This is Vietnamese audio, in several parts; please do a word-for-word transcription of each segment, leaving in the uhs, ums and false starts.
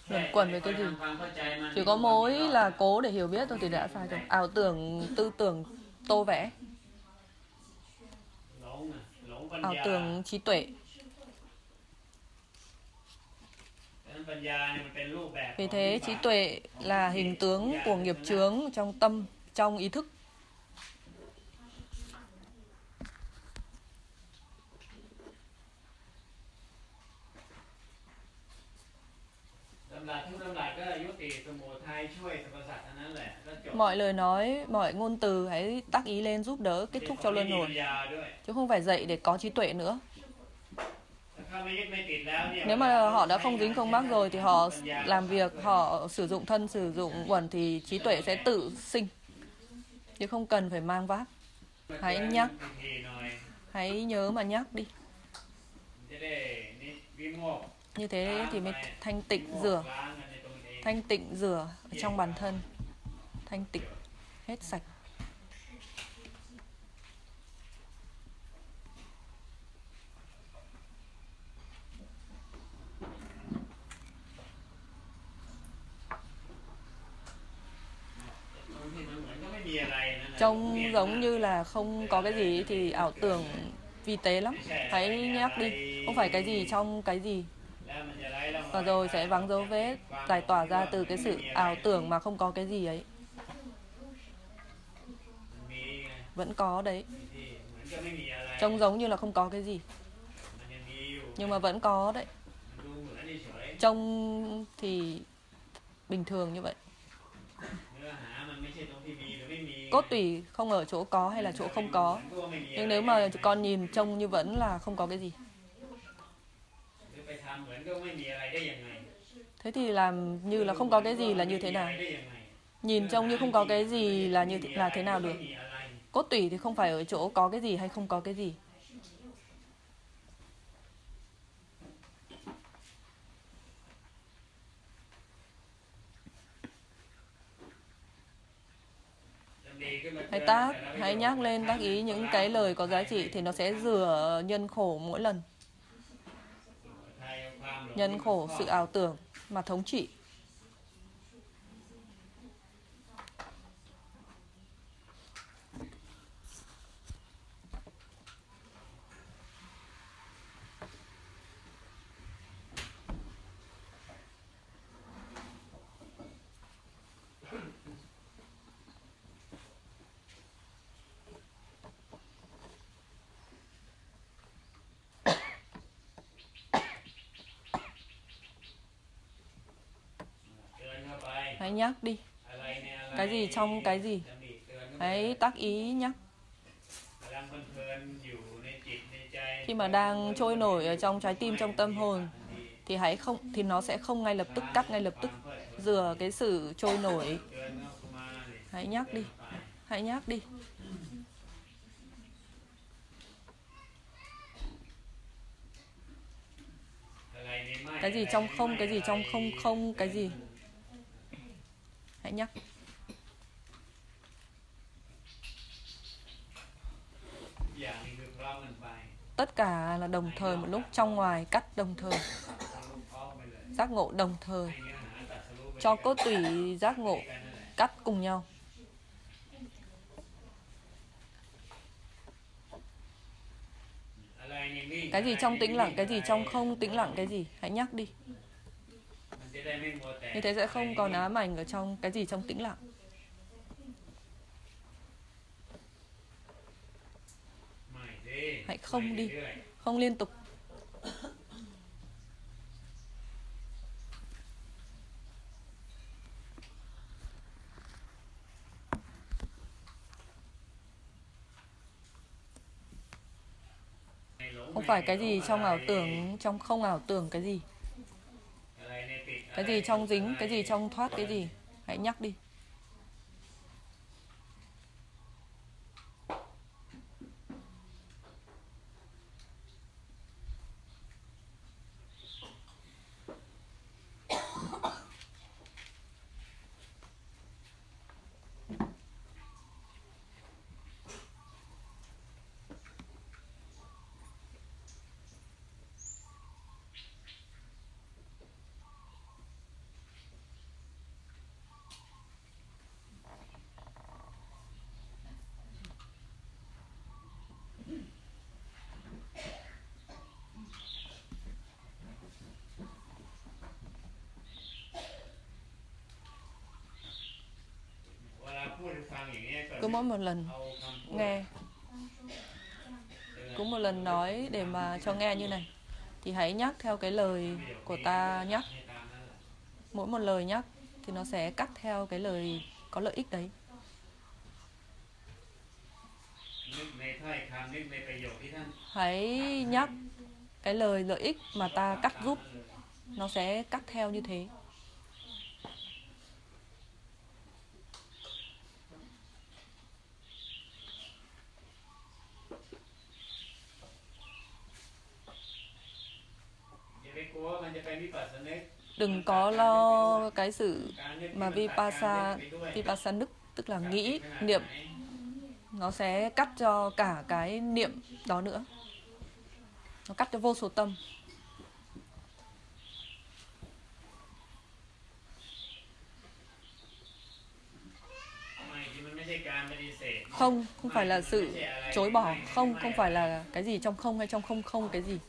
Luẩn quẩn với cái gì? Chỉ có mối là cố để hiểu biết thôi thì đã sai rồi. Ảo tưởng, tư tưởng, tô vẽ. Ảo tưởng, trí tuệ. Vì thế trí tuệ là hình tướng của nghiệp chướng trong tâm, trong ý thức. Mọi lời nói, mọi ngôn từ hãy tác ý lên giúp đỡ kết thúc cho luân hồi, chứ không phải dạy để có trí tuệ nữa. Nếu mà họ đã không dính không mắc rồi thì họ làm việc, họ sử dụng thân, sử dụng uẩn thì trí tuệ sẽ tự sinh, chứ không cần phải mang vác. Hãy nhắc, hãy nhớ mà nhắc đi. Như thế thì mới thanh tịnh rửa, thanh tịnh rửa ở trong bản thân, thanh tịnh hết sạch. Trông giống như là không có cái gì thì ảo tưởng vi tế lắm. Hãy nhắc đi, không phải cái gì trong cái gì, và rồi sẽ vắng dấu vết, giải tỏa ra từ cái sự ảo tưởng mà không có cái gì ấy. Vẫn có đấy. Trông giống như là không có cái gì, nhưng mà vẫn có đấy. Trông thì bình thường như vậy. Cốt tủy không ở chỗ có hay là chỗ không có. Nhưng nếu mà con nhìn trông như vẫn là không có cái gì. Thế thì làm như là không có cái gì là như thế nào? Nhìn trông như không có cái gì là như thế, là thế nào được? Cốt tủy thì không phải ở chỗ có cái gì hay không có cái gì. Hãy tác, hãy nhắc lên tác ý những cái lời có giá trị thì nó sẽ rửa nhân khổ mỗi lần. Nhân khổ sự ảo tưởng mà thống trị. Hãy nhắc đi. Cái gì trong cái gì. Hãy tác ý nhắc. Khi mà đang trôi nổi ở trong trái tim, trong tâm hồn thì hãy không thì nó sẽ không ngay lập tức cắt ngay lập tức rửa cái sự trôi nổi. Hãy nhắc đi. Hãy nhắc đi. Cái gì trong không, cái gì trong không không, cái gì. Hãy nhắc. Tất cả là đồng thời một lúc, trong ngoài cắt đồng thời. Giác ngộ đồng thời. Cho cốt tủy giác ngộ cắt cùng nhau. Cái gì trong tĩnh lặng, cái gì trong không tĩnh lặng, cái gì. Hãy nhắc đi. Như thế sẽ không còn ám ảnh ở trong cái gì trong tĩnh lặng. Hãy không đi. Không liên tục. Không phải cái gì trong ảo tưởng, trong không ảo tưởng cái gì. Cái gì trong dính, cái gì trong thoát cái gì. Hãy nhắc đi. Cứ mỗi một lần nghe, cứ một lần nói để mà cho nghe như này thì hãy nhắc theo cái lời của ta nhắc. Mỗi một lời nhắc thì nó sẽ cắt theo cái lời có lợi ích đấy. Hãy nhắc cái lời lợi ích mà ta cắt giúp, nó sẽ cắt theo như thế. Đừng có lo cái sự mà Vipassa, Vipassanic, tức là nghĩ, niệm, nó sẽ cắt cho cả cái niệm đó nữa. Nó cắt cho vô số tâm. Không, không phải là sự chối bỏ. Không, không phải là cái gì trong không hay trong không không cái gì.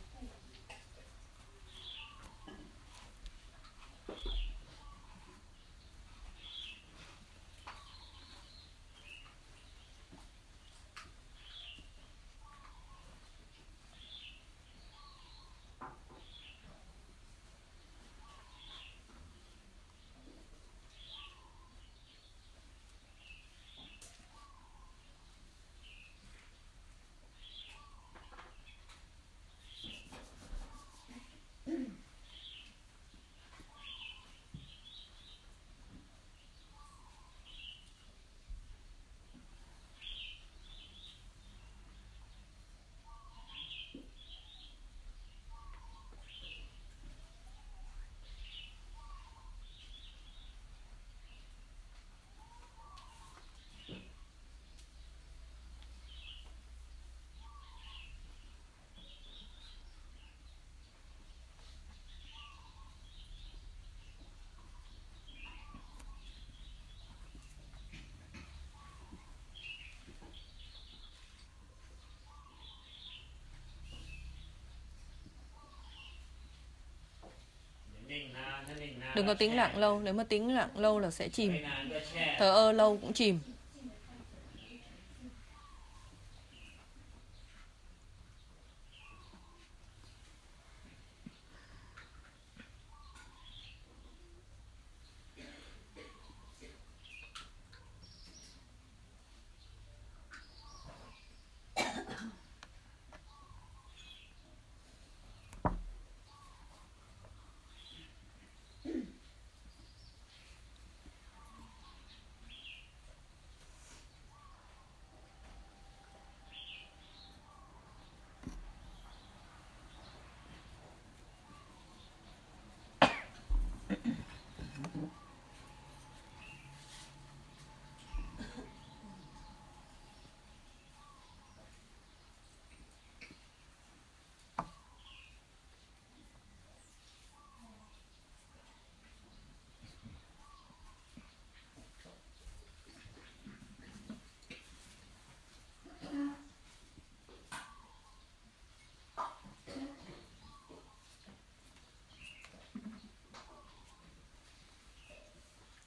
Đừng có tĩnh lặng lâu. Nếu mà tĩnh lặng lâu là sẽ chìm. Thờ ơ lâu cũng chìm.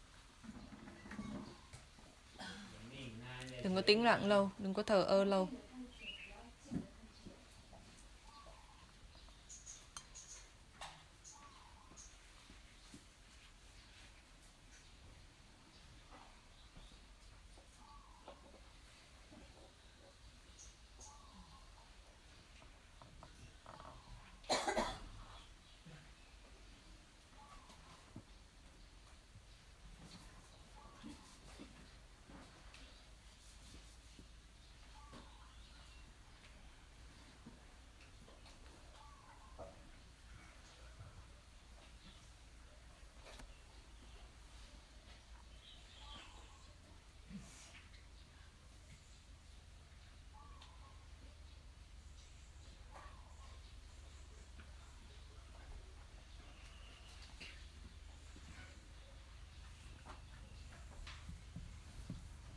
Đừng có tĩnh lặng lâu. Đừng có thờ ơ lâu.